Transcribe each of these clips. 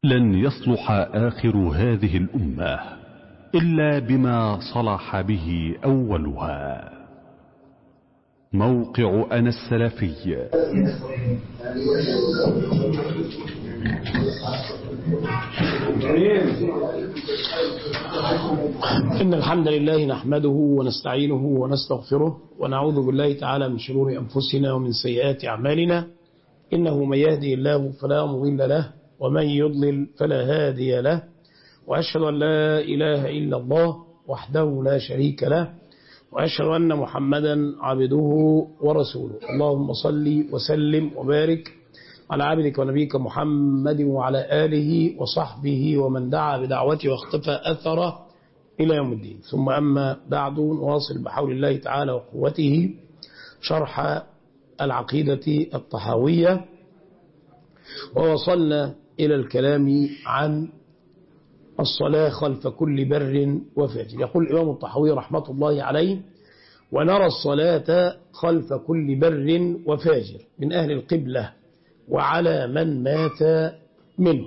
لن يصلح آخر هذه الأمة إلا بما صلح به أولها. موقع أنا السلفي. إن الحمد لله نحمده ونستعينه ونستغفره ونعوذ بالله تعالى من شرور أنفسنا ومن سيئات أعمالنا. إنه من يهدي الله فلا مضل له ومن يضلل فلا هادي له، وأشهد أن لا إله إلا الله وحده لا شريك له، وأشهد أن محمدا عبده ورسوله. اللهم صل وسلم وبارك على عبدك ونبيك محمد وعلى آله وصحبه ومن دعا بدعوته واختفى أثره إلى يوم الدين. ثم أما بعد، نواصل بحول الله تعالى وقوته شرح العقيدة الطحاوية، ووصلنا إلى الكلام عن الصلاة خلف كل بر وفاجر. يقول الإمام الطحاوي رحمة الله عليه: ونرى الصلاة خلف كل بر وفاجر من أهل القبلة وعلى من مات منه.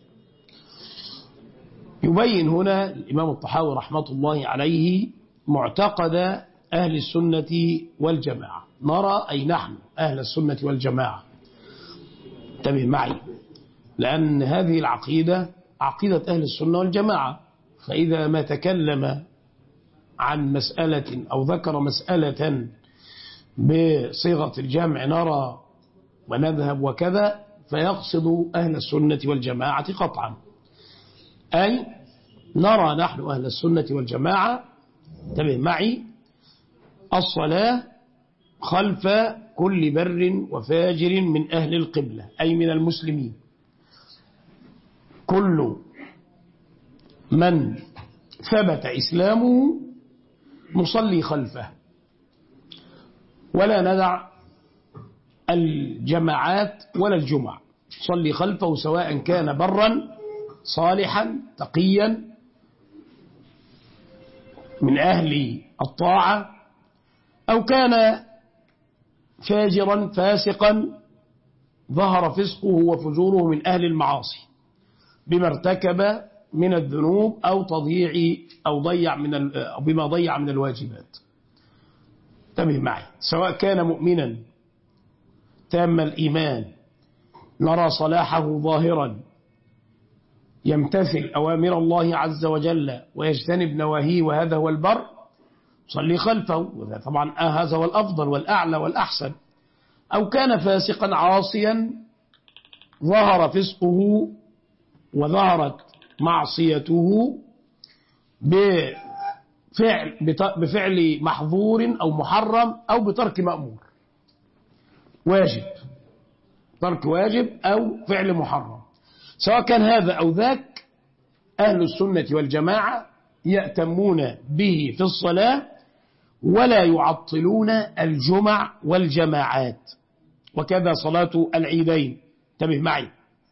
يبين هنا الإمام الطحاوي رحمة الله عليه معتقد أهل السنة والجماعة. نرى أي نحن أهل السنة والجماعة، انتبه معي، لأن هذه العقيدة عقيدة أهل السنة والجماعة. فإذا ما تكلم عن مسألة أو ذكر مسألة بصيغة الجمع نرى ونذهب وكذا، فيقصد أهل السنة والجماعة قطعا، أي نرى نحن أهل السنة والجماعة، انتبه معي، الصلاة خلف كل بر وفاجر من أهل القبلة أي من المسلمين. كل من ثبت إسلامه نصلي خلفه، ولا ندع الجماعات ولا الجمع، صلي خلفه سواء كان برا صالحا تقيا من أهل الطاعة أو كان فاجرا فاسقا ظهر فسقه وفجوره من أهل المعاصي بما ارتكب من الذنوب أو تضييع أو بما ضيع من الواجبات. انتبه معي، سواء كان مؤمنا تام الإيمان نرى صلاحه ظاهرا يمتثل أوامر الله عز وجل ويجتنب نواهيه وهذا هو البر، صلي خلفه، وهذا طبعا هذا هو الأفضل والأعلى والأحسن. أو كان فاسقا عاصيا ظهر فسقه وظهرت معصيته بفعل محظور أو محرم أو بترك مأمور، واجب، ترك واجب أو فعل محرم، سواء كان هذا أو ذاك، أهل السنة والجماعة يأتمون به في الصلاة ولا يعطلون الجمع والجماعات، وكذا صلاة العيدين. انتبه معي،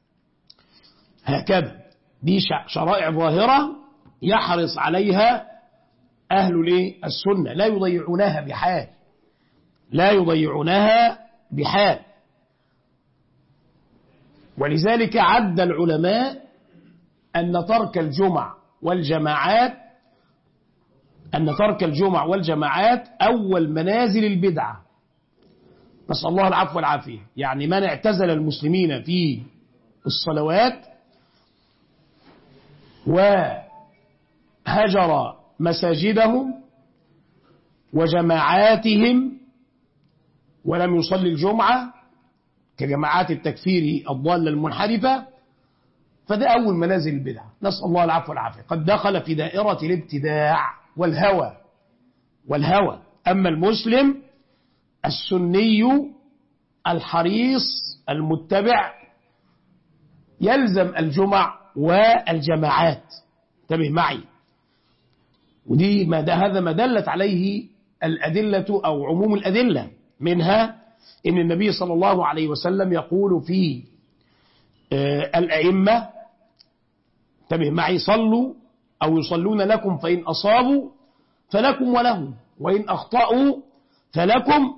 هكذا دي شرائع ظاهرة يحرص عليها أهل السنة، لا يضيعونها بحال، لا يضيعونها بحال. ولذلك عد العلماء أن ترك الجمع والجماعات أول منازل البدعة، نسأل الله العفو والعافية. يعني من اعتزل المسلمين في الصلوات وهجر مساجدهم وجماعاتهم ولم يصلي الجمعة كجماعات التكفير الضالة المنحرفة، فده أول منازل البدعة، نسأل الله العفو والعافية. قد دخل في دائرة الابتداع والهوى. أما المسلم السني الحريص المتبع يلزم الجمع والجماعات، انتبه معي. هذا ما دلت عليه الأدلة أو عموم الأدلة، منها إن النبي صلى الله عليه وسلم يقول في الأئمة، انتبه معي، صلوا أو يصلون لكم فإن أصابوا فلكم ولهم وإن أخطأوا فلكم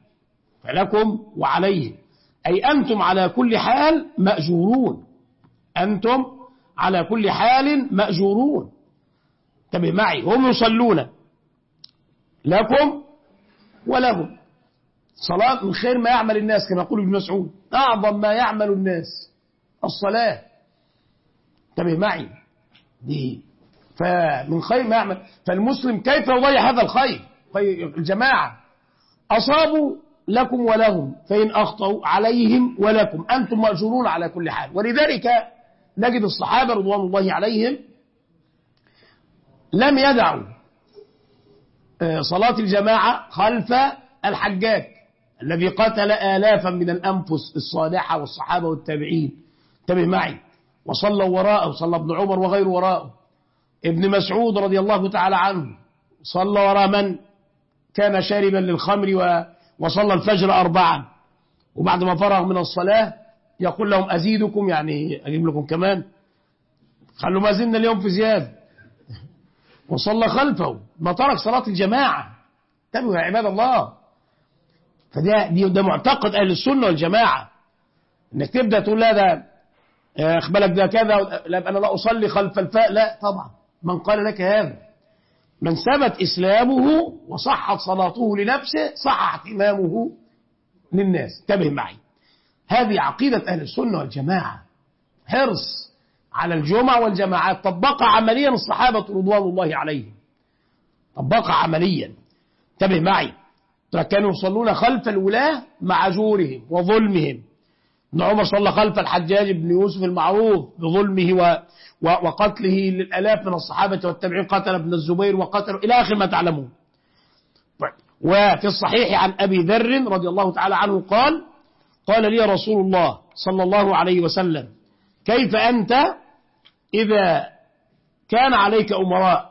وعليهم، أي أنتم على كل حال مأجورون، أنتم على كل حال مأجورون. انتبه معي، هم يصلون لكم ولهم. صلاة من خير ما يعمل الناس كما يقول ابن مسعود، أعظم ما يعمل الناس الصلاة. انتبه معي، دي فمن خير ما يعمل. فالمسلم كيف يضيع هذا الخير؟ الجماعة أصابوا لكم ولهم، فإن أخطأوا عليهم ولكم، أنتم مأجورون على كل حال. ولذلك نجد الصحابة رضوان الله عليهم لم يدعوا صلاة الجماعة خلف الحجاج الذي قتل آلافا من الأنفس الصالحة والصحابة والتابعين. انتبه معي، وصلوا وراءه، صلى ابن عمر وغير وراءه. ابن مسعود رضي الله تعالى عنه صلى وراء من كان شاربا للخمر وصلى الفجر 4، وبعد ما فرغ من الصلاة يقول لهم أزيدكم، يعني أجيب لكم كمان، خلوا ما زلنا اليوم في زيادة، وصلى خلفه، ما ترك صلاة الجماعة. انتبهوا يا عباد الله. ده معتقد أهل السنة والجماعة، انك تبدأ تقول لا ده اخبالك ده كذا، لا أنا لا أصلي خلف الفاء، لا طبعا. من قال لك هذا؟ من ثبت إسلامه وصحت صلاته لنفسه صحت إمامه للناس. انتبه معي، هذه عقيدة أهل السنة والجماعة، حرص على الجمع والجماعات، طبقها عمليا الصحابة رضوان الله عليهم، طبقها عمليا. انتبه معي، كانوا يصلون خلف الولاة مع جورهم وظلمهم. ابن عمر صلى خلف الحجاج بن يوسف المعروف بظلمه وقتله للآلاف من الصحابة والتابعين، قتل ابن الزبير وقتل إلى آخر ما تعلمون. وفي الصحيح عن أبي ذر رضي الله تعالى عنه قال لي رسول الله صلى الله عليه وسلم: كيف أنت إذا كان عليك أمراء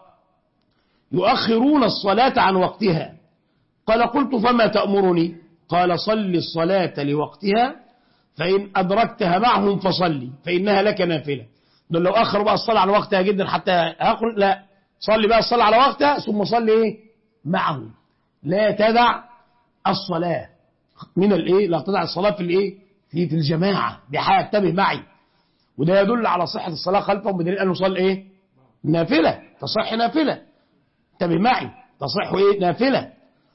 يؤخرون الصلاة عن وقتها؟ قال: قلت فما تأمرني؟ قال: صل الصلاة لوقتها، فإن أدركتها معهم فصلي فإنها لك نافلة. دول لو أخروا بقى الصلاة على وقتها جدا حتى أقول لا، صلي بقى الصلاة على وقتها ثم صلي إيه معهم، لا تدع الصلاة من الإيه، لا تدع الصلاة في الإيه، في الجماعة بحاجة. انتبه معي، وده يدل على صحة الصلاة خلفهم بدليل أنه صلى إيه نافلة، تصح نافلة. انتبه معي، تصح إيه نافلة.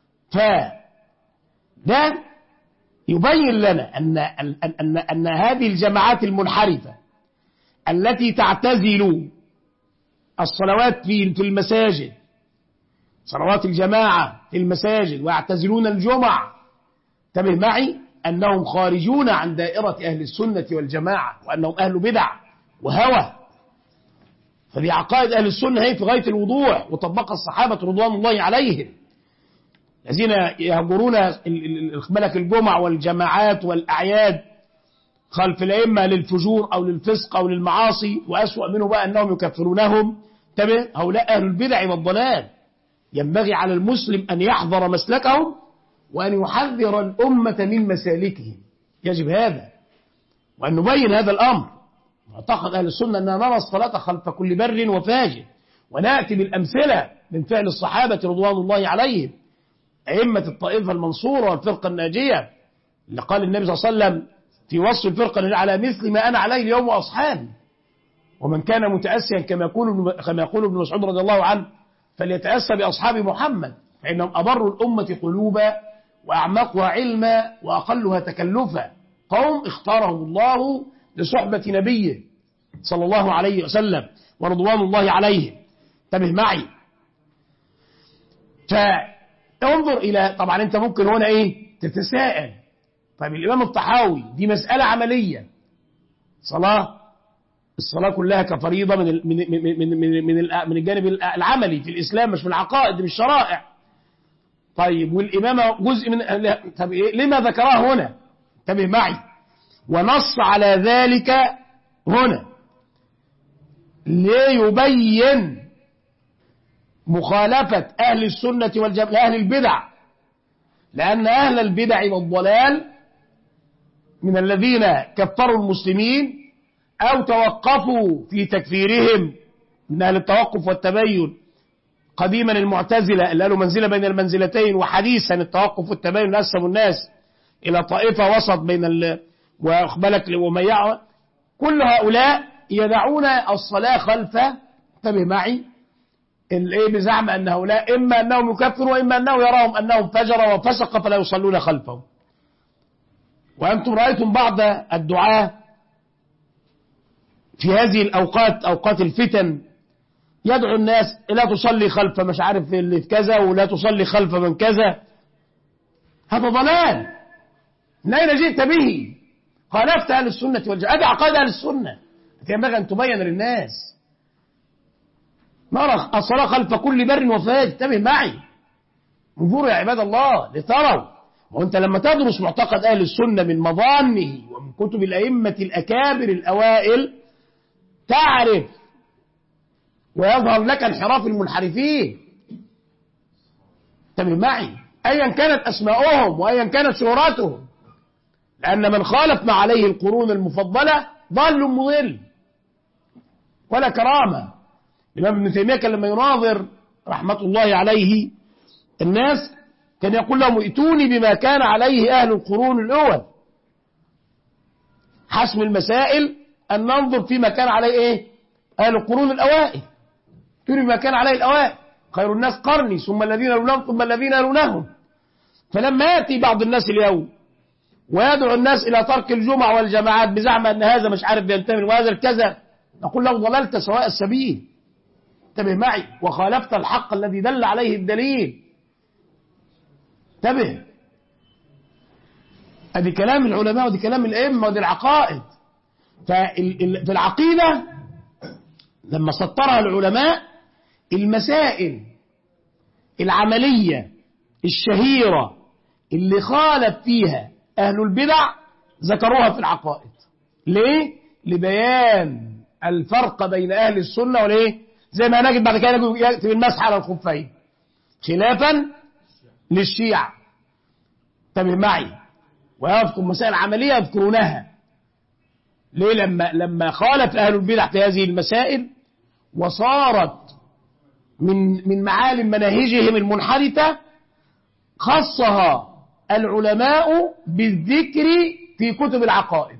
فده يبين لنا أن هذه الجماعات المنحرفة التي تعتزل الصلوات في المساجد، صلوات الجماعة في المساجد، ويعتزلون الجمع، انتبه معي، أنهم خارجون عن دائرة أهل السنة والجماعة، وأنهم أهل بدع وهوى. فدي عقائد أهل السنة هي في غاية الوضوح، وطبقها الصحابة رضوان الله عليهم الذين يهجرون ملك الجمع والجماعات والأعياد خلف الأئمة للفجور أو للفسق أو للمعاصي، وأسوأ منه بقى أنهم يكفرونهم. انتبه، هؤلاء أهل البدع والضلال، ينبغي على المسلم أن يحذر مسلكهم وأن يحذر الأمة من مسالكهم، يجب هذا، وأن نبين هذا الأمر. معتقد أهل السنة أننا نرى الصلاة خلف كل بر وفاجر، ونأتي بالأمثلة من فعل الصحابة رضوان الله عليهم، أئمة الطائفة المنصورة والفرقة الناجية، اللي قال النبي صلى الله عليه وسلم في وصف الفرقة: على مثل ما أنا عليه اليوم وأصحابي، ومن كان متأسيا كما يقول ابن مسعود رضي الله عنه فليتأسى بأصحاب محمد، فإنهم أبر الأمة قلوبا وأعمقها علما وأقلها تكلفا، قوم اختارهم الله لصحبة نبيه صلى الله عليه وسلم ورضوان الله عليه. انتبه معي، فانظر إلى، طبعا أنت ممكن هنا إيه تتساءل، طيب الإمام الطحاوي دي مسألة عملية، الصلاة كلها كفريضة من الجانب العملي في الإسلام، مش من العقائد، من الشرائع. طيب والإمامة جزء من، طب إيه لما ذكرها هنا؟ انتبه معي، ونص على ذلك هنا ليبين مخالفة أهل السنة والجماعة لأهل البدع، لأن أهل البدع والضلال من الذين كفروا المسلمين أو توقفوا في تكفيرهم، من أهل التوقف والتبين، قديما المعتزلة اللي قالوا منزلة بين المنزلتين، وحديثا التوقف والتبين قسموا الناس إلى طائفة وسط بين وأخبالك وميعة. كل هؤلاء يدعون الصلاة خلفه، انتبه معي، بزعم أن هؤلاء إما أنهم يكفروا وإما أنه يراهم أنهم فجر وفسق فلا يصلون خلفهم. وأنتم رأيتم بعض الدعاة في هذه الأوقات، أوقات الفتن، يدعو الناس لا تصلي خلف مش عارف اللي في كذا ولا تصلي خلف من كذا. هذا ضلال، من أين جئت به؟ خالفت أهل السنة والجماعة، هذه عقائد أهل السنة ينبغي أن تبين للناس. نرى الصلاة خلف كل بر وفاج، انتبه معي، انظروا يا عباد الله لتروا. وانت لما تدرس معتقد أهل السنة من مظانه ومن كتب الأئمة الأكابر الأوائل تعرف ويظهر لك انحراف المنحرفين. انتبه معي، أيا كانت أسماؤهم وأيا كانت شهراتهم، لأن من خالف ما عليه القرون المفضلة ضال مضل ولا كرامة. الإمام ابن تيمية كان لما يناظر رحمة الله عليه الناس كان يقول لهم ائتوني بما كان عليه أهل القرون الأول. حسم المسائل أن ننظر فيما كان عليه أهل القرون الأوائل. ائتوني بما كان عليه الأوائل، خير الناس قرني ثم الذين يلونهم ثم الذين يلونهم. فلما يأتي بعض الناس اليوم ويدعو الناس إلى ترك الجمع والجماعات بزعم أن هذا مش عارف ينتمي وهذا الكذا، نقول له ضللت سواء السبيل، انتبه معي، وخالفت الحق الذي دل عليه الدليل. انتبه، ادي كلام العلماء ودي كلام الائمه ودي العقائد. في العقيده لما سطرها العلماء المسائل العمليه الشهيره اللي خالف فيها اهل البدع ذكروها في العقائد. ليه؟ لبيان الفرق بين اهل السنه وليه، زي ما نجد بعد كده يكتب المسح على الخفين خلافا للشيعة. انتبه معي، ويذكر مسائل عملية يذكرونها. ليه؟ لما خالف أهل البدع في هذه المسائل وصارت من معالم مناهجهم المنحرفة، خصها العلماء بالذكر في كتب العقائد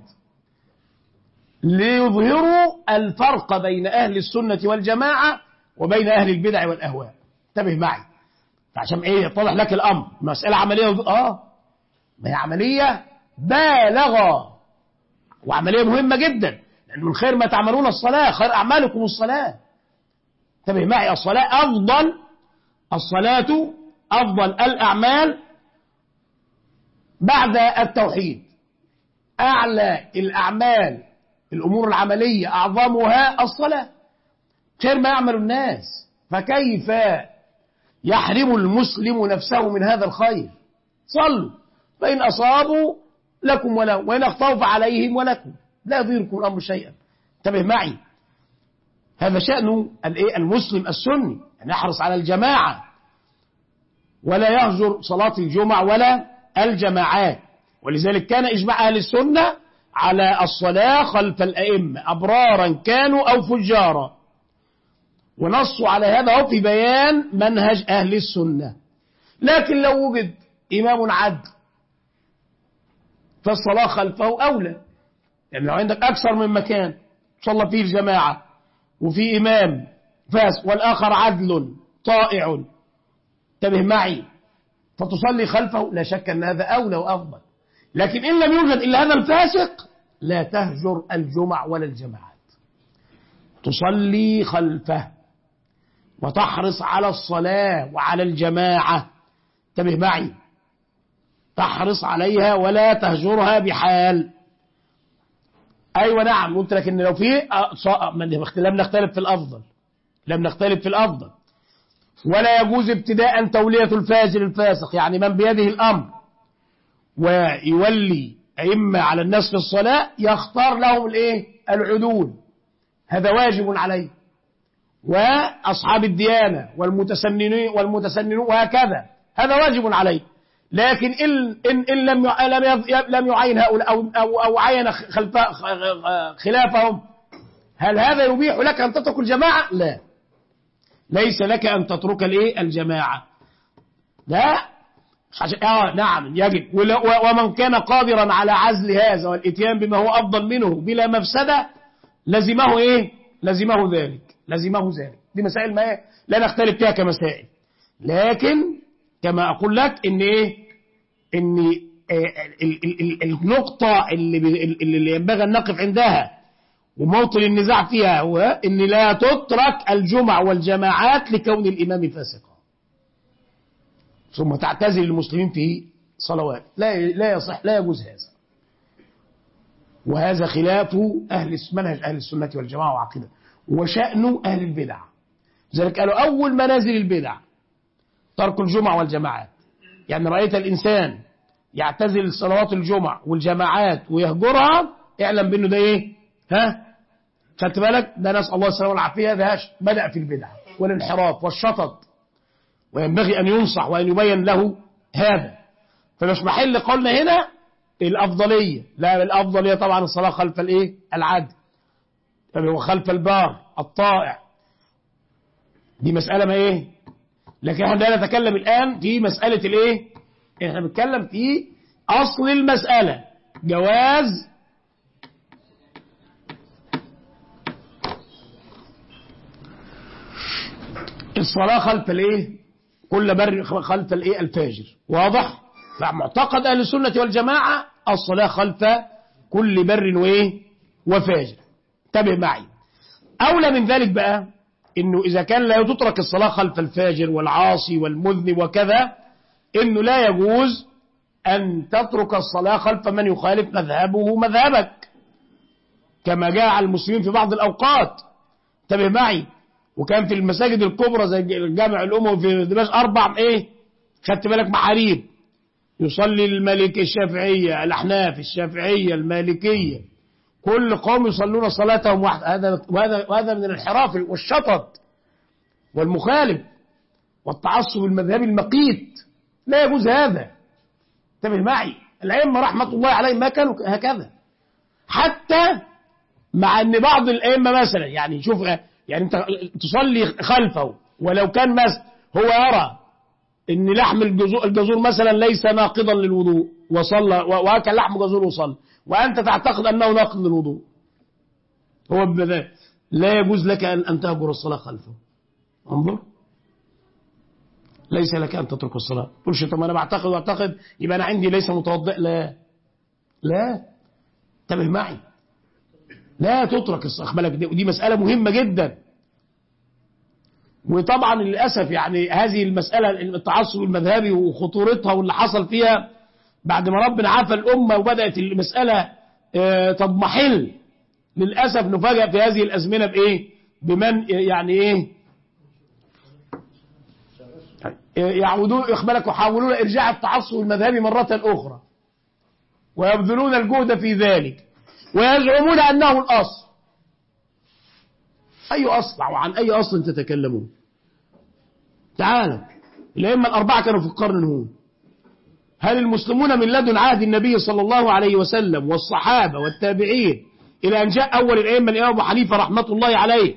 ليظهروا الفرق بين أهل السنة والجماعة وبين أهل البدع والأهواء. انتبه معي عشان يتضح لك الأمر. مسألة عملية ما هي عملية بالغة وعملية مهمة جدا، لأن من خير ما تعملون الصلاة، خير أعمالكم الصلاة. انتبه معي، الصلاة أفضل الأعمال بعد التوحيد. أعلى الأعمال الأمور العملية أعظمها الصلاة، خير ما يعمل الناس، فكيف يحرم المسلم نفسه من هذا الخير؟ صلوا فإن أصابوا لكم ولهم وإن أخطأوا فعليهم ولكم، لا يضيركم الأمر شيئا. انتبه معي، هذا شأن المسلم السني، أن يحرص على الجماعة ولا يهجر صلاة الجمع ولا الجماعات. ولذلك كان إجماع أهل السنة على الصلاة خلف الأئمة أبرارا كانوا أو فجارا، ونصوا على هذا في بيان منهج أهل السنة. لكن لو وجد إمام عدل فالصلاة خلفه أولى، يعني لو عندك أكثر من مكان صلى فيه الجماعة وفي إمام فاسق والآخر عدل طائع، انتبه معي، فتصلي خلفه، لا شك أن هذا أولى وأفضل. لكن إن لم يوجد إلا هذا الفاسق لا تهجر الجمع ولا الجماعات، تصلي خلفه وتحرص على الصلاة وعلى الجماعة. انتبه معي، تحرص عليها ولا تهجرها بحال. أيوة نعم، قلت لك إن لو في لم نختلف في الأفضل، ولا يجوز ابتداء تولية الفاجر الفاسق، يعني من بيده الأمر ويولي أئمة على الناس في الصلاة يختار لهم العدول، هذا واجب عليه، وأصحاب الديانة والمتسننون وهكذا، هذا واجب عليه. لكن إن لم يعين هؤلاء أو عين خلافهم، هل هذا يبيح لك أن تترك الجماعة؟ لا، ليس لك أن تترك الجماعة، لا. نعم يجب، ومن كان قادرا على عزل هذا والاتيان بما هو أفضل منه بلا مفسدة لزمه إيه؟ لزمه ذلك. دي مسائل ما لا نختلف فيها كمسائل، لكن كما أقول لك إن إيه؟ إن النقطة اللي ينبغي أن نقف عندها وموطن النزاع فيها هو إن لا تترك الجمع والجماعات لكون الإمام فاسقا ثم تعتزل المسلمين في صلوات. لا يصح، لا يجوز هذا، وهذا خلاف منهج أهل السنة والجماعة وعقيدة وشأن أهل البدع. لذلك قالوا أول منازل البدع ترك الجمع والجماعات. يعني رأيت الإنسان يعتزل صلوات الجمع والجماعات ويهجرها، اعلم بأنه ده إيه؟ خدت بالك؟ ده نسأل الله السلامة والعافية، ده بدأ في البدع والانحراف والشطط، وينبغي أن ينصح وأن يبين له هذا. فمش محل قولنا هنا الأفضلية، لا، الأفضلية طبعا الصلاة خلف الإيه؟ العدل، وخلف البار الطائع، دي مسألة ما إيه؟ لكن احنا لا نتكلم الآن في مسألة الإيه؟ احنا بنتكلم في أصل المسألة، جواز الصلاة خلف الإيه؟ كل بر خلف الإيه؟ الفاجر. واضح؟ فمعتقد أهل السنة والجماعة الصلاة خلف كل بر وإيه؟ وفاجر. انتبه معي. أولى من ذلك بقى إنه إذا كان لا تترك الصلاة خلف الفاجر والعاصي والمذنب وكذا، إنه لا يجوز أن تترك الصلاة خلف من يخالف مذهبه مذهبك، كما جاء على المسلمين في بعض الأوقات. انتبه معي. وكان في المساجد الكبرى زي الجامع الأموي في دمشق 4 إيه؟ خدت بالك؟ محاريب، يصلي المالك الشافعية، الأحناف، الشافعية، المالكية، كل قوم يصلون صلاتهم واحدة. وهذا من الانحراف والشطط والمخالف والتعصب المذهبي المقيت، لا يجوز هذا. انتبه معي. الأئمة رحمة الله عليهم ما كانوا هكذا، حتى مع أن بعض الأئمة مثلا يعني شوف، يعني أنت تصلي خلفه ولو كان مثلا هو يرى ان لحم الجزور مثلا ليس ناقضا للوضوء وصلى واكل لحم جزور وصلى، وانت تعتقد انه ناقض للوضوء، هو بذلك لا يجوز لك ان تهجر الصلاه خلفه. انظر، ليس لك ان تترك الصلاه. تقولش طب انا بعتقد يبقى انا عندي ليس متوضئ. لا انتبه معي، لا تترك الصلاه. بالك دي مساله مهمه جدا. وطبعا للأسف يعني هذه المسألة التعصب المذهبي وخطورتها واللي حصل فيها بعد ما ربنا عافى الأمة وبدأت المسألة تضمحل، للأسف نفاجأ في هذه الأزمنة بإيه؟ بمن يعني إيه؟ يعودون إخبارك ويحاولون إرجاع التعصب المذهبي مرة أخرى، ويبذلون الجهد في ذلك ويزعمون أنه الأصل. أي أصل؟ وعن أي أصل تتكلمون؟ تعالى، الأئمة الأربعة كانوا في القرن هون. هل المسلمون من لدن عهد النبي صلى الله عليه وسلم والصحابة والتابعين إلى أن جاء أول الأئمة الإمام أبو حنيفة رحمة الله عليه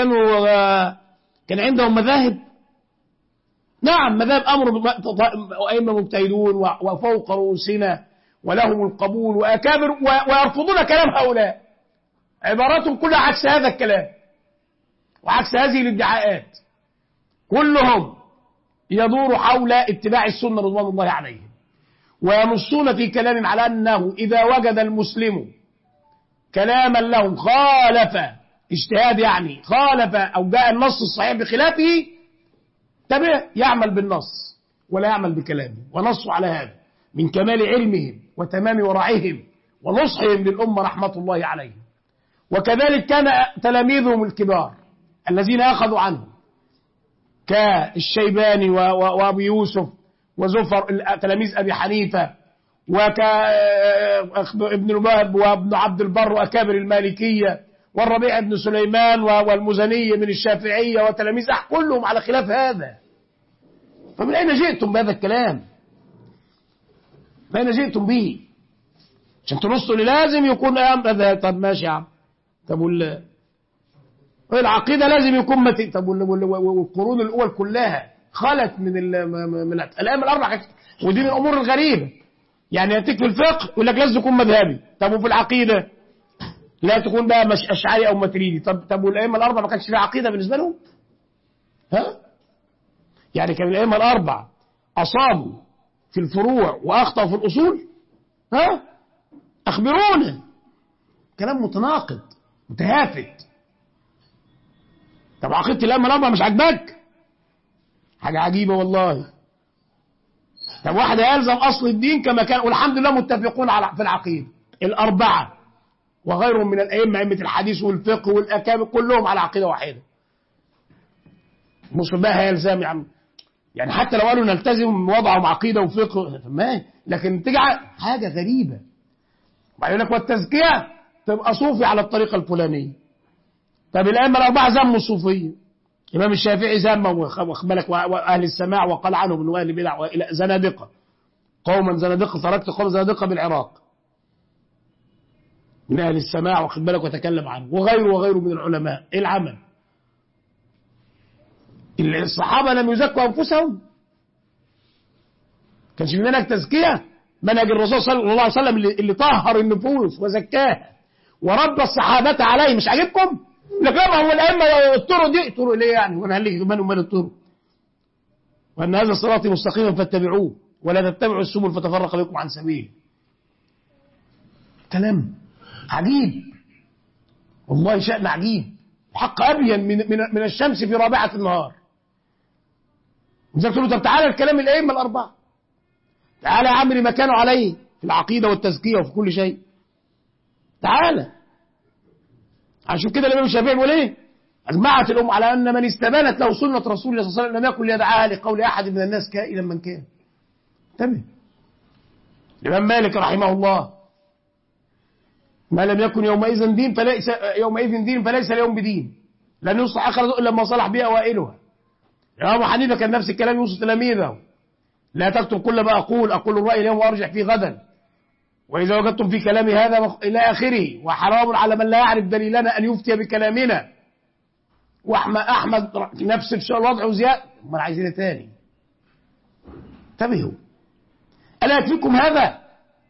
كان عندهم مذاهب؟ نعم، مذاهب أمر أئمة مجتهدون وفوق رؤوسنا ولهم القبول وأكابر، ويرفضون كلام هؤلاء، عباراتهم كلها عكس هذا الكلام وعكس هذه الادعاءات. كلهم يدور حول اتباع السنة رضوان الله عليهم، وينصون في كلام على أنه إذا وجد المسلم كلاما لهم خالف اجتهاد، يعني خالف أو جاء النص الصحيح بخلافه، تبع يعمل بالنص ولا يعمل بكلامه. ونصوا على هذا من كمال علمهم وتمام ورعهم ونصحهم للأمة رحمة الله عليهم. وكذلك كان تلاميذهم الكبار الذين أخذوا عنهم كالشيباني وأبي يوسف وزفر تلاميذ أبي حنيفة، وابن الوهب وابن عبد البر وأكابر المالكية، والربيع بن سليمان والمزني من الشافعية وتلاميذ كلهم على خلاف هذا. فمن أين جئتم بهذا الكلام؟ من أين جئتم به؟ عشان تنصوا لازم يكون هذا. طب ماشي يا عم، طب العقيدة لازم يكون متين. طب والقرون الأول كلها خلت من الأئمة الأربعة، ودي من الأمور الغريبة. يعني يأتيك في الفقه يقول لك لازم يكون مذهبي، طب وفي العقيدة لا تكون بقى مش أشعري أو ماتريدي. طب والأئمة الأربعة ما كانش فيها عقيدة بالنسبة لهم؟ ها؟ يعني كان الأئمة الأربعة أصابوا في الفروع وأخطأوا في الأصول؟ ها؟ أخبرونا. كلام متناقض متهافت. طب عقيدة الأئمة الأربعة مش عاجباك؟ حاجة عجيبة والله. طب واحد يلزم أصل الدين كما كان، والحمد لله متفقون في العقيدة الأربعة وغيرهم من الأئمة، أئمة الحديث والفقه والأكابر كلهم على عقيدة واحدة. مش بقى هيلزم يا عم، يعني حتى لو قالوا نلتزم وضعهم عقيدة وفقه ما، لكن تجعل حاجة غريبة. وبعدين لك والتزكية تبقى صوفي على الطريقة الفلانية. طب الأئمة الأربعة ذموا الصوفية. الإمام الشافعي ذمه وخبلك وأهل السماع وقال عنهم من أهل البدع وإلى زنادقة، قوما زنادقة تركت قوم زنادقة بالعراق من أهل السماع واخد بالك وتكلم عنه، وغيره من العلماء. إيه العمل؟ الصحابة لم يزكوا أنفسهم، كانش في منهج تزكية، منهج الرسول صلى الله عليه وسلم اللي طهر النفوس وزكاها وربى الصحابة عليه. مش عاجبكم؟ لكن هو الأئمة الطرق دي طرق ليه يعني؟ وانا هل لي من ومن الطرق؟ وأن هذا الصراط مستقيما فاتبعوه ولا تتبعوا السبل فتفرق بكم عن سبيله. كلام عجيب والله، شأن عجيب، حق أبين من الشمس في رابعة النهار. وزي طب تعالى الكلام الأئمة الأربعة، تعالى يا عم لما كانوا عليه في العقيدة والتزكية وفي كل شيء. تعالى عشان كده الإمام الشافعي بيقول إيه؟ أجمعت الأمة على أن من استبانت له سنة رسول الله صلى الله عليه وسلم لم يكن ليدعاها لقول أحد من الناس كائنا من كان. انتبه. الإمام مالك رحمه الله ما لم يكن يومئذ دين فليس اليوم بدين، لن يصلح آخر إلا لما صلح به أوائلها. يا أبو حنيفة كان نفس الكلام يوصي تلاميذه: لا تكتب كل ما أقول الرأي اليوم وأرجع فيه غدا، وإذا وجدتم في كلامي هذا إلى آخره، وحرام على من لا يعرف دليلنا أن يفتي بكلامنا. وأحمد نفس الوضع وزيادة. ما عايزين تاني؟ انتبهوا، ألا يكفيكم هذا؟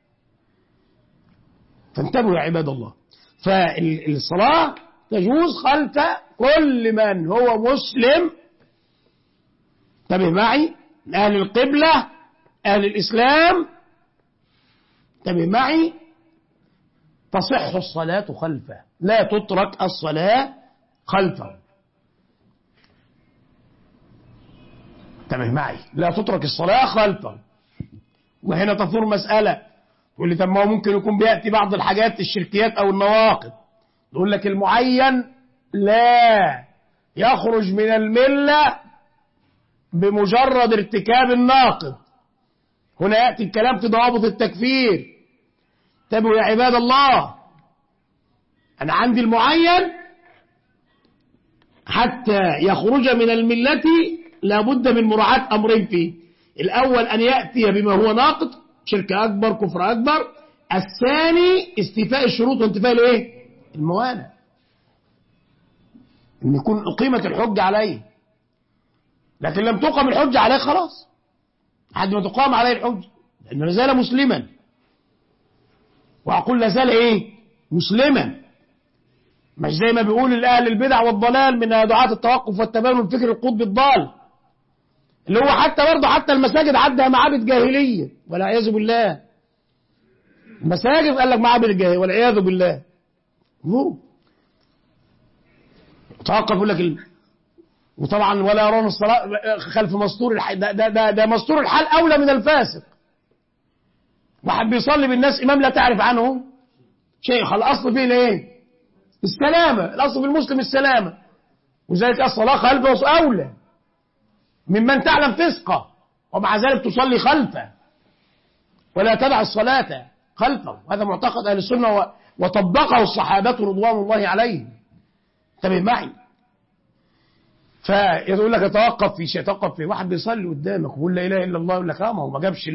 فانتبهوا يا عباد الله. فالصلاة تجوز خلف كل من هو مسلم، انتبه معي، من أهل القبلة أهل الإسلام، انتبه معي، تصح الصلاة خلفه، لا تترك الصلاة خلفه. انتبه معي، لا تترك الصلاة خلفه. وهنا تثور مسألة، تقول لي طب ما هو ممكن يكون بيأتي بعض الحاجات الشركيات أو النواقض. نقول لك المعين لا يخرج من الملة بمجرد ارتكاب الناقض. هنا يأتي الكلام في ضوابط التكفير. انتبهوا يا عباد الله، أنا عندي المعين حتى يخرج من الملة لابد من مراعاة أمرين فيه: الأول أن يأتي بما هو ناقض، شرك أكبر كفر أكبر. الثاني استيفاء الشروط وانتفاء الايه؟ الموانع، ان يكون أقيمت الحجة عليه. لكن لم تقم الحجة عليه خلاص، لحد ما تقام عليه الحجة، لأنه لازال مسلما. وأقول لازال ايه؟ مسلما، مش زي ما بيقول الأهل البدع والضلال من دعاة التوقف والتباين والفكر القطبي الضال، اللي هو حتى برضه حتى المساجد عدها معابد جاهلية والعياذ بالله. المساجد قال لك معابد الجاهلية والعياذ بالله. هو توقف يقول لك وطبعا ولا يرون الصلاة خلف مستور الحال. ده مستور الحال أولى من الفاسق. واحد بيصلي بالناس إمام لا تعرف عنه شيء. الأصل فيه الايه؟ السلامة. الأصل في المسلم السلامة، وذلك الصلاة خلفه أولى ممن تعلم فسقه، ومع ذلك تصلي خلفه ولا تدع الصلاة خلفه. هذا معتقد أهل السنة وطبقه الصحابة رضوان الله عليهم. انتبه معي. فيقول لك يتوقف في شيء، يتوقف في واحد بيصلي قدامك ويقول لا إله إلا الله، يقول لك ما هو ما جابش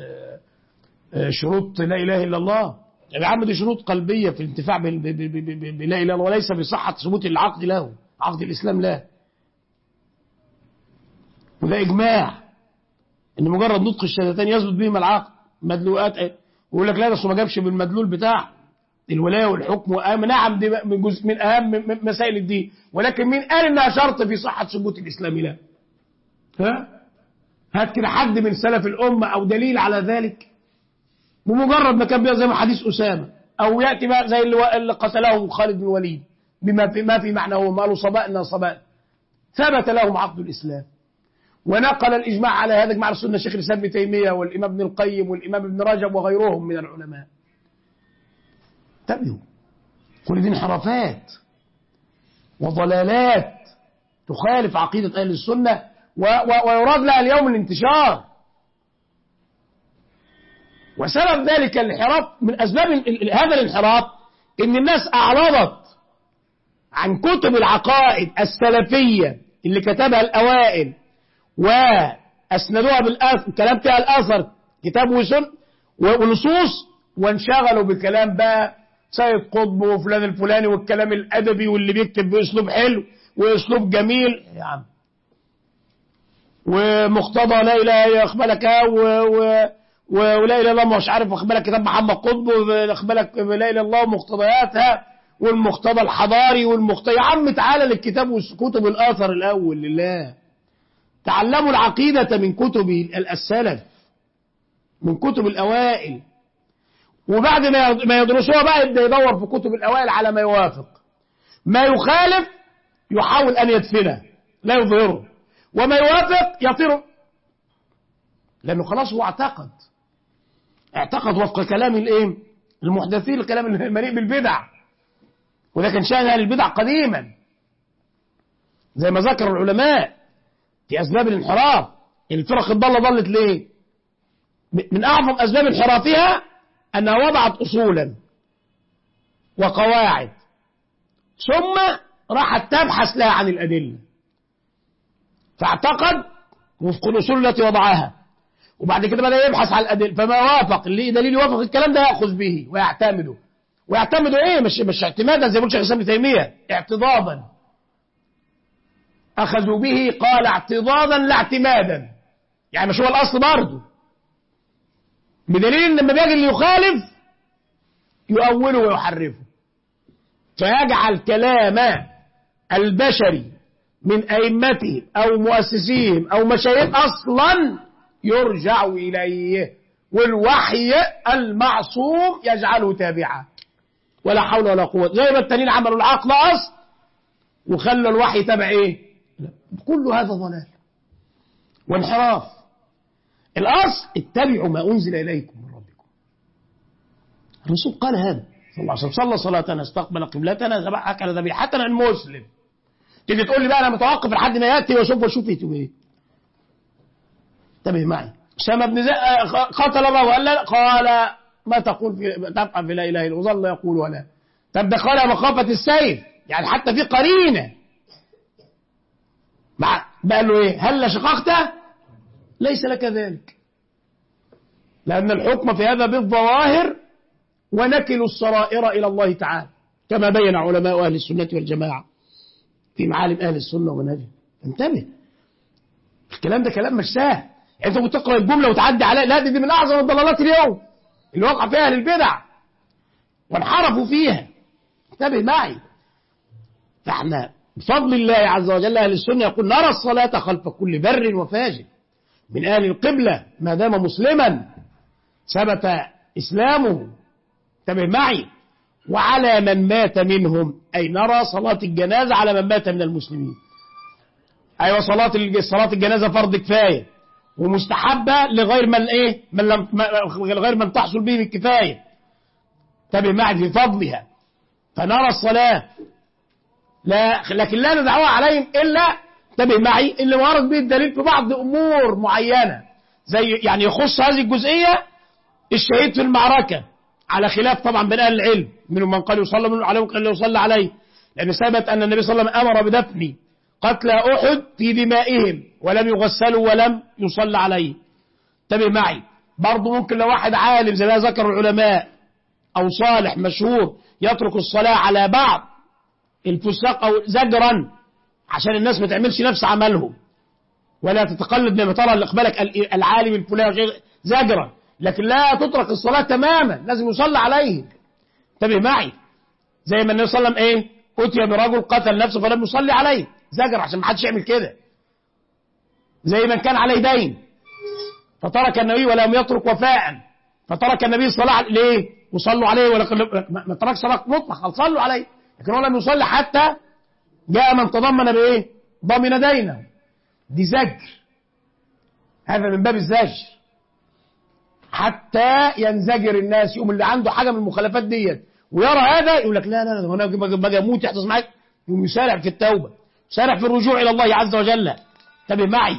شروط لا إله إلا الله. يا عم دي شروط قلبية في الانتفاع بلا إله إلا الله، وليس بصحة ثبوت العقد له، عقد الإسلام له. وده إجماع إن مجرد نطق الشهادتين يثبت بهما العقد. مدلوقات ويقول لك لا ده ما جابش بالمدلول بتاعه. الولاية والحكم نعم دي جزء من أهم مسائل الدين، ولكن مين قال إنها شرط في صحة ثبوت الإسلام؟ لا. هات كده حد من سلف الأمة أو دليل على ذلك. بمجرد ما كان زي ما حديث أسامة، أو يأتي بقى زي اللي قتله خالد بن الوليد بما في معناه، قالوا صبأنا صبأنا، ثبت لهم عقد الإسلام. ونقل الإجماع على هذا إجماع السنة الشيخ الإسلام ابن تيمية والإمام ابن القيم والإمام ابن رجب وغيرهم من العلماء. انتبهوا، كل دي انحرافات وضلالات تخالف عقيدة أهل السنة ويراد لها اليوم الانتشار. وسبب ذلك الانحراف، من أسباب هذا الانحراف، إن الناس أعرضت عن كتب العقائد السلفية اللي كتبها الأوائل وأسندوها بالأثر، كلام فيها الأثر كتاب وسن ونصوص، وانشغلوا بكلام بقى سيد قطب وفلان الفلاني والكلام الأدبي واللي بيكتب بأسلوب حلو وأسلوب جميل يا عم، ومقتضى لا إله إلا أخبالك ولا إله إلا الله مش عارف أخبالك كتاب محمد قطب وأخبالك لا إله إلا الله ومقتضياتها والمقتضى الحضاري والمقتضى. يا عم تعالى للكتاب وكتب الآثر الأول لله. تعلموا العقيدة من كتب السلف، من كتب الأوائل، وبعد ما يدرسوها بقى يبدأ يدور في كتب الأوائل على ما يوافق. ما يخالف يحاول أن يدفنه لا يظهره، وما يوافق يطير، لأنه خلاص هو اعتقد وفق كلام المحدثين، الكلام المليء بالبدع، وده كان شأن أهل البدع قديما زي ما ذكر العلماء في أسباب الانحراف. الفرق الضالة ضلت ليه؟ من أعظم أسباب انحرافها أنها وضعت أصولا وقواعد ثم راحت تبحث لها عن الأدلة، فاعتقد وفق الأصول التي وضعها، وبعد كده بدأ يبحث عن الأدلة، فما وافق اللي دليل يوافق الكلام ده يأخذ به ويعتمده إيه؟ مش اعتمادا زي ما قلت شيخ الإسلام ابن تيمية، اعتضادا. أخذوا به قال اعتضادا لا اعتمادا، يعني مش هو الأصل برضه، بدليل ان لما بيجي اللي يخالف يؤوله ويحرفه، فيجعل كلام البشري من أئمتهم أو مؤسسيهم أو مشايخ أصلا يرجع إليه، والوحي المعصوم يجعله تابعا، ولا حول ولا قوة. زي ما التانيين عملوا العقل أصل وخلوا الوحي تبع إيه؟ كل هذا ضلال وانحراف. الأصل اتبعوا ما أنزل إليكم من ربكم. الرسول قال هذا صلى الله عليه وسلم: صلى صلاتنا، استقبل قبلتنا، أكل ذبيحتنا المسلم. تيجي تقول لي بقى أنا متوقف لحد ما يأتي وأشوف يتوب إيه. انتبه معي. أسامة بن زيد قتل الله قال ما تقول تبقى في لا إله إلا، وظل يقول ولا. طب ده قال مخافة السيف، يعني حتى في قرينة. بقى له إيه؟ هل شققته؟ ليس لك ذلك، لأن الحكم في هذا بالظواهر، ونكل السرائر إلى الله تعالى كما بين علماء أهل السنة والجماعة في معالم أهل السنة ومنهجهم. انتبه، الكلام ده كلام مش سهل. أنت بتقرأ الجملة وتعدي عليها، لا دي من أعظم الضلالات اليوم اللي وقع فيها أهل البدع وانحرفوا فيها. انتبه معي. فاحنا بفضل الله عز وجل أهل السنة يقول: نرى الصلاة خلف كل بر وفاجر من أهل القبلة ما دام مسلما ثبت إسلامه. انتبه معي. وعلى من مات منهم، أي نرى صلاة الجنازة على من مات من المسلمين. أيوة، صلاة الجنازة فرض كفاية ومستحبة لغير غير من تحصل به الكفاية. انتبه معي في فضلها. فنرى الصلاة لكن لا ندعوها عليهم إلا، انتبه معي، اللي ورد به الدليل في بعض أمور معينة، زي يعني يخص هذه الجزئية الشهيد في المعركة، على خلاف طبعا بين أهل العلم، منهم من قال يصلى، منهم عليه وقال يصلى عليه، لأن ثبت أن النبي صلى الله عليه وسلم أمر بدفن قتلى أحد في دمائهم ولم يغسلوا ولم يصلى عليه. انتبه معي. برضه ممكن لو واحد عالم زي ما ذكر العلماء أو صالح مشهور يترك الصلاة على بعض الفساق أو زجرا عشان الناس ما تعملش نفس عملهم ولا تتقلد بما ترى لإقبالك العالم الفلاني زجرا، لكن لا تترك الصلاة تماما، لازم يصلى عليه. انتبه معي. زي ما النبي صلى الله عليه وسلم أتي برجل قتل نفسه فلم يصلي عليه، زجر عشان ما حدش يعمل كده. زي من كان عليه دين فترك النبي ولم يترك وفاء، فترك النبي الصلاة ليه؟ وصلوا عليه، ما ترك صلاة مطلق، صلوا عليه، لكن هو لم يصلي حتى جاء من تضمن ضمن دينه. دي زجر، هذا من باب الزجر حتى ينزجر الناس. يقوم اللي عنده حاجة من المخالفات ديت ويرى هذا يقول لك لا لا لا، هنا باجي اموت يحدث معاك، يقوم يسارع في التوبة، يسارع في الرجوع إلى الله عز وجل. انتبه معي.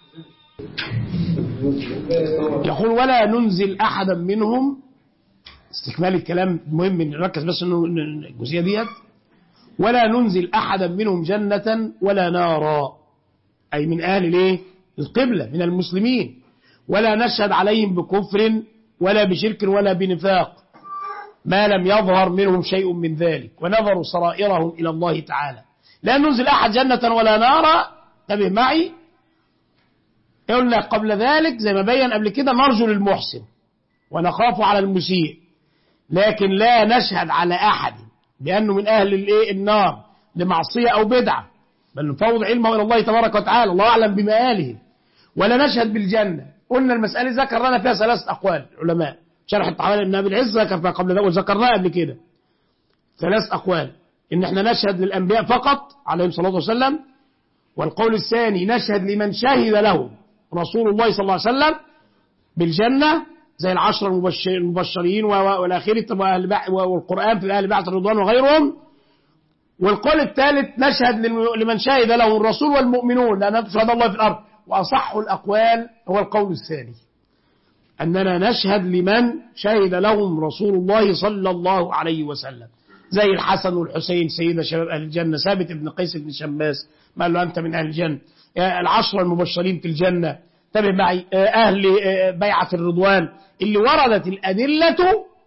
يقول ولا ننزل أحدا منهم، استكمال الكلام مهم نركز بس انه الجزئية ديت، ولا ننزل أحدا منهم جنة ولا نارا، أي من أهل القبلة من المسلمين، ولا نشهد عليهم بكفر ولا بشرك ولا بنفاق ما لم يظهر منهم شيء من ذلك ونظروا سرائرهم إلى الله تعالى. لا ننزل أحد جنة ولا نارا. انتبه معي. قلنا قبل ذلك زي ما بين قبل كده نرجو للمحسن ونخاف على المسيء، لكن لا نشهد على أحد بأنه من أهل النار لمعصية أو بدعة، بل نفوض علمه إلى الله تبارك وتعالى، الله أعلم بمآله. ولا نشهد بالجنة. قلنا المسألة ذكر لنا فيها 3 أقوال العلماء، شرح الطحاوي ابن أبي العز ذكر فيها قبل ذلك وذكرناها قبل كده 3 أقوال، إن احنا نشهد للأنبياء فقط عليهم الصلاة والسلام، والقول الثاني نشهد لمن شهد له رسول الله صلى الله عليه وسلم بالجنة زي ال10 المبشرين والآخرين والقرآن في أهل بعث الرضوان وغيرهم. والقول الثالث نشهد لمن شهد له الرسول والمؤمنون لأن تشهد الله في الأرض. وأصح الأقوال هو القول الثاني، أننا نشهد لمن شهد لهم رسول الله صلى الله عليه وسلم، زي الحسن والحسين سيدة شباب أهل الجنة، ثابت بن قيس بن شماس ما قال له أنت من أهل الجنة، 10 المبشرين في الجنة. انتبه معي. أهل بيعة الرضوان اللي وردت الأدلة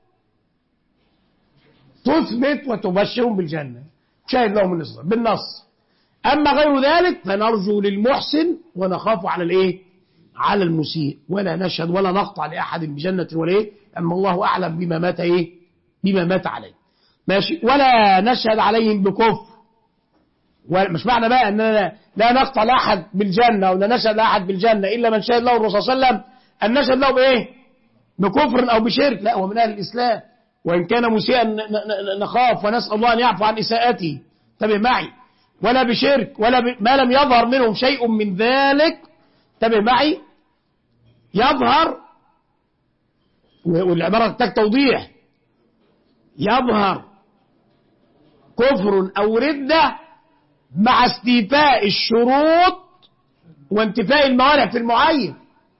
تثبت وتبشرهم بالجنة، شاهد لهم بالنص. أما غير ذلك فنرجو للمحسن ونخاف على على المسيء، ولا نشهد ولا نقطع لأحد بجنة ولا أما الله أعلم بما مات بما مات عليه. ماشي. ولا نشهد عليهم بكفر، مش معنى بقى أننا لا نقطع لأحد بالجنة ولا نشهد لأحد بالجنة إلا من شهد له الرسول صلى الله عليه وسلم أن نشهد له بكفر أو بشرك، لا، هو من أهل الإسلام وإن كان مسيئا نخاف ونسأل الله أن يعفو عن إساءته. انتبه معي. ولا بشرك ولا ما لم يظهر منهم شيء من ذلك. انتبه معي. يظهر، والعبارة تحتاج توضيح، يظهر كفر أو ردة مع استيفاء الشروط وانتفاء الموانع في المعين.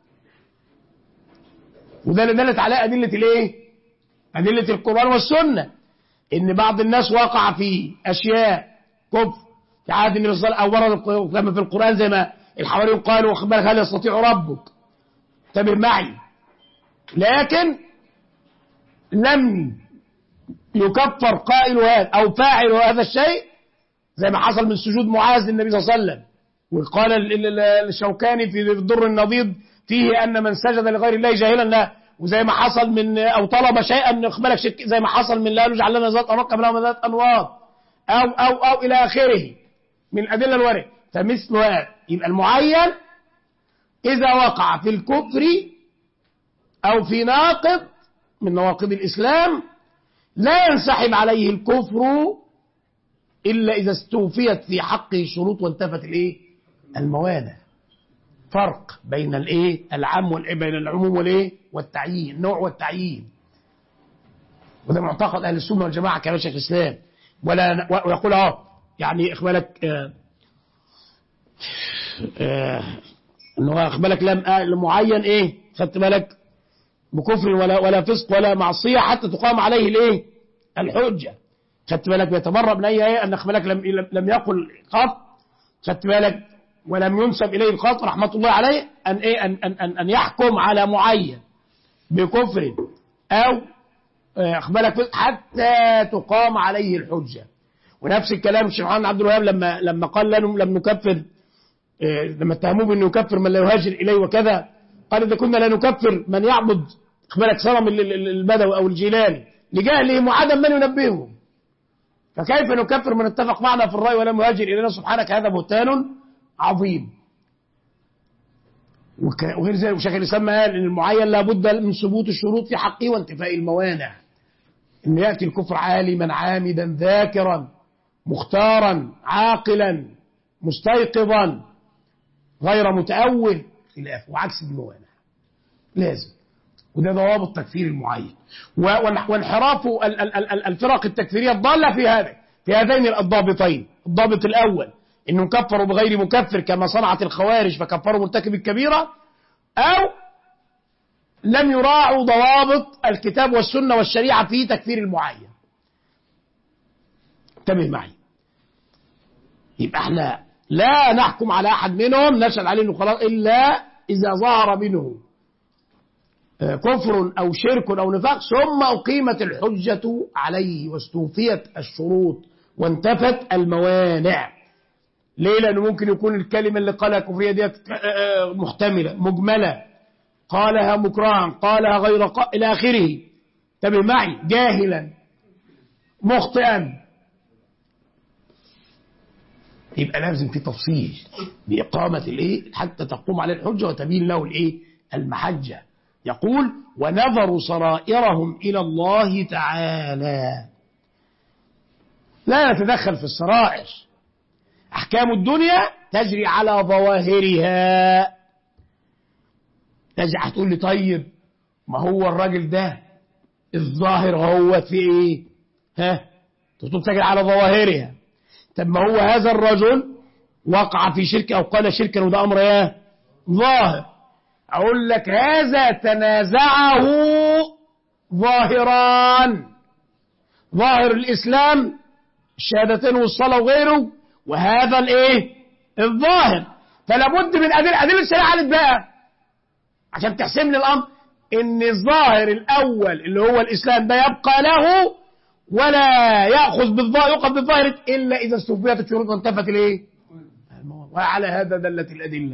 وده اللي دلت عليه أدلة أدلة القرآن والسنة، إن بعض الناس وقع في أشياء كفر في عهد النبي صلى الله عليه وسلم أو كما في القرآن زي ما الحواريون قالوا واخد بالك هل يستطيع ربك. انتبه معي. لكن لم يكفر قائل هذا أو فاعل هذا الشيء زي ما حصل من سجود معاذ للنبي صلى الله عليه وسلم. وقال الشوكاني في الدر النضيد فيه أن من سجد لغير الله جاهلا لا، وزي ما حصل من أو طلب شيئا اخبرك زي ما حصل من لا يجعل لنا ذات أنواط قبلها ذات أنواط أو إلى آخره من الأدلة الوارده. فمثل هذا يبقى المعين إذا وقع في الكفر أو في ناقض من نواقض الإسلام لا ينسحب عليه الكفر إلا إذا استوفيت في حقه شروط وانتفت الموانع. فرق بين العام بين العموم والتعيين، النوع والتعيين. وده معتقد أهل السنة والجماعة كما شيخ الإسلام. ويقول يعني إخبالك إنه إخبالك لمعين خدت بالك بكفر ولا فسق ولا معصية حتى تقام عليه الحجة. خدت بالك بيتبرأ من أن إخبالك لم يقل قط، خدت بالك ولم ينسب إليه القط رحمة الله عليه أن يحكم على معين بكفر أو أخبالك حتى تقام عليه الحجة. ونفس الكلام الشيخ محمد عبد الوهاب لما قال لم نكفر، لما اتهموه بأنه يكفر من لا يهاجر إليه وكذا، قال إذا كنا لا نكفر من يعبد أخبالك صنم البدوي أو الجيلاني لجهلهم وعدم من ينبههم. فكيف نكفر من اتفق معنا في الرأي ولم يهاجر إلينا سبحانك؟ هذا بهتان عظيم. وغير ذلك وشيخ الإسلام قال إن المعين لابد من ثبوت الشروط في حقه وانتفاء الموانع. إن يأتي الكفر عالما عامدا ذاكرا مختارا عاقلا مستيقظا غير متأول إلى آخره، وعكس الموانع لازم. وده ضوابط تكفير المعين. وانحراف الفرق التكفيرية الضالة في هذين الضابطين. الضابط الأول إنهم كفروا بغير مكفر كما صنعت الخوارج فكفروا مرتكب الكبيرة، أو لم يراعوا ضوابط الكتاب والسنة والشريعة في تكفير المعين. انتبه معي. يبقى احنا لا نحكم على أحد منهم نشهد عليه إنه خلاص إلا إذا ظهر منه كفر أو شرك أو نفاق ثم أقيمت الحجة عليه واستوفيت الشروط وانتفت الموانع. ليه؟ لأنه ممكن يكون الكلمة اللي قالها كفرية دي محتملة مجملة، قالها مكرها، قالها غير إلى آخره. انتبه معي. جاهلا مخطئا، يبقى لازم في تفصيل بإقامة الإيه حتى تقوم عليه الحجة وتبين له الإيه المحجة. يقول ونظروا سرائرهم إلى الله تعالى. لا نتدخل في السرائر. أحكام الدنيا تجري على ظواهرها. تجري. هتقول لي طيب ما هو الراجل ده الظاهر هو في إيه؟ تقول تجري على ظواهرها. طب ما هو هذا الرجل وقع في شرك أو قال شركا وده أمر إيه؟ ظاهر. أقول لك هذا تنازعه ظاهران، ظاهر الإسلام الشهادتين والصلاة وغيره، وهذا الإيه الظاهر. فلا بد من أدلة الشريعة عليك بقى عشان تحسم لي الأمر إن الظاهر الأول اللي هو الإسلام ده يبقى له ولا يأخذ بالظاهر يقف بالظاهر إلا إذا استوفيت الشروط وانتفت الإيه. وعلى هذا دلت الأدلة.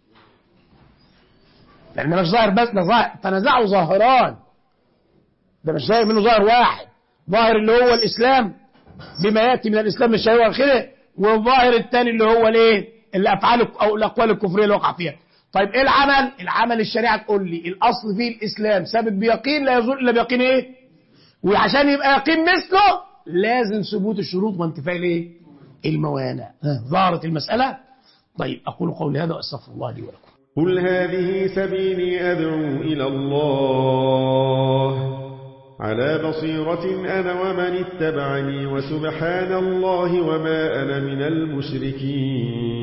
لأن مش ظاهر بس، ده ظاهر تنازعوا ظاهران. ده مش ظاهر منه ظاهر واحد، ظاهر اللي هو الإسلام بما يأتي من الإسلام الشرعي والخير، والظاهر الثاني اللي هو الايه الأفعال أو الأقوال الكفرية اللي وقع فيها. طيب إيه العمل الشريعة تقول لي الأصل فيه الإسلام ثابت بيقين لا يزول إلا بيقين إيه، وعشان يبقى يقين مثله لازم ثبوت الشروط وانتفاء الايه الموانع. ظهرت المسألة. طيب أقول قولي هذا وأستغفر الله لي ولكم. قل هذه سبيلي أدعو إلى الله على بصيرة أنا ومن اتبعني وسبحان الله وما أنا من المشركين.